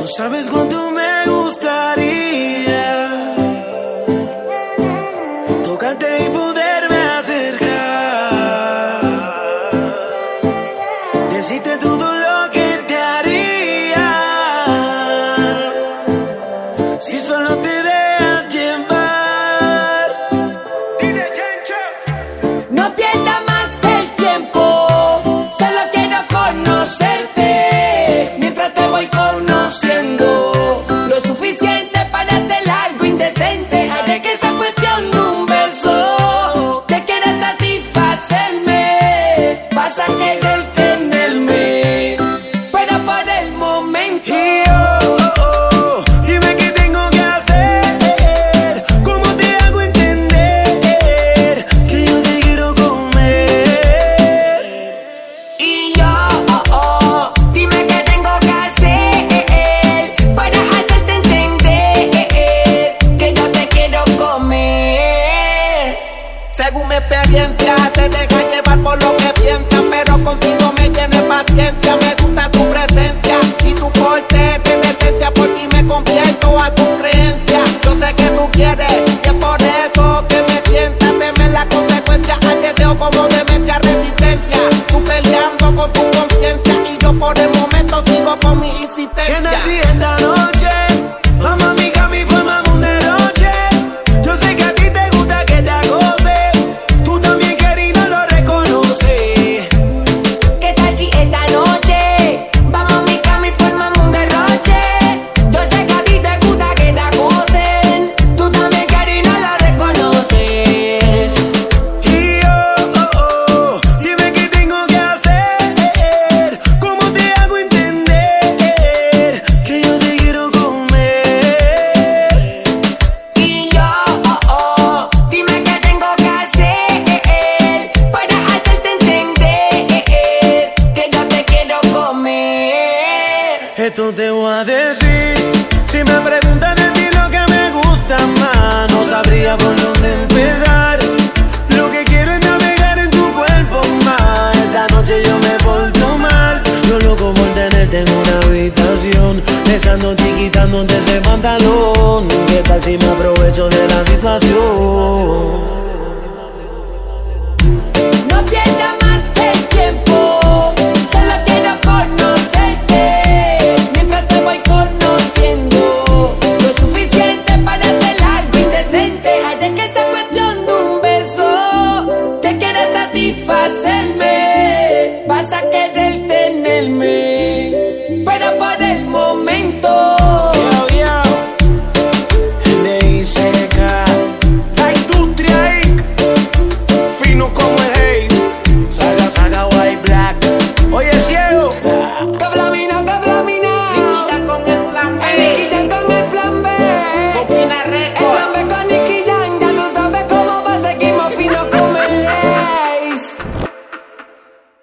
sabes cuánto me gustaría tocarte y poderme acercar, decirte todo lo que te haría si solo te dejas llevar. No pierdas más el tiempo, solo quiero conocerte mientras te voy conociendo lo suficiente para hacer algo indecente. Haré que esa cuestión de un beso te quiera satisfacerme. Vas a querer tenerme, pero por el momento. Dime qué tengo que hacer, cómo te hago entender que yo te quiero comer. Y yo, dime qué tengo que hacer para hacerte entender que yo te quiero comer. Según mi experiencia, te dejas llevar por lo que piensas, pero contigo me tienes paciencia. Me gusta tu presencia y tu porte de decencia. Por ti me convierto a tu creencia. Yo sé que tú quieres y es por eso que me tientas. Temer la consecuencia al deseo como demencia, resistencia. Tú peleando con tu conciencia y yo por el momento sigo con mi ¿Qué insistencia. tal si esta noche vamos a mi cama y formamos un derroche? Yo sé que a ti te gusta que te acose, tú también quieres y no lo reconoces. ¿Qué tal si esta noche vamos a mi cama y formamos un derroche? Yo sé que a ti te gusta que te acosen, tú también quieres y no lo reconoces. Y dime qué tengo que hacer, cómo te hago entender que yo te quiero comer. Y yo, dime qué tengo que hacer para hacerte entender que yo te quiero comer. Esto te voy a decir, si me preguntan de ti lo que me gusta más, no sabría por dónde empezar. Lo que quiero es navegar en tu cuerpo más. Esta noche yo me porto mal, yo loco por tenerte en una habitación, besándote y quitándote ese pantalón. ¿Qué tal si me aprovecho de la situación?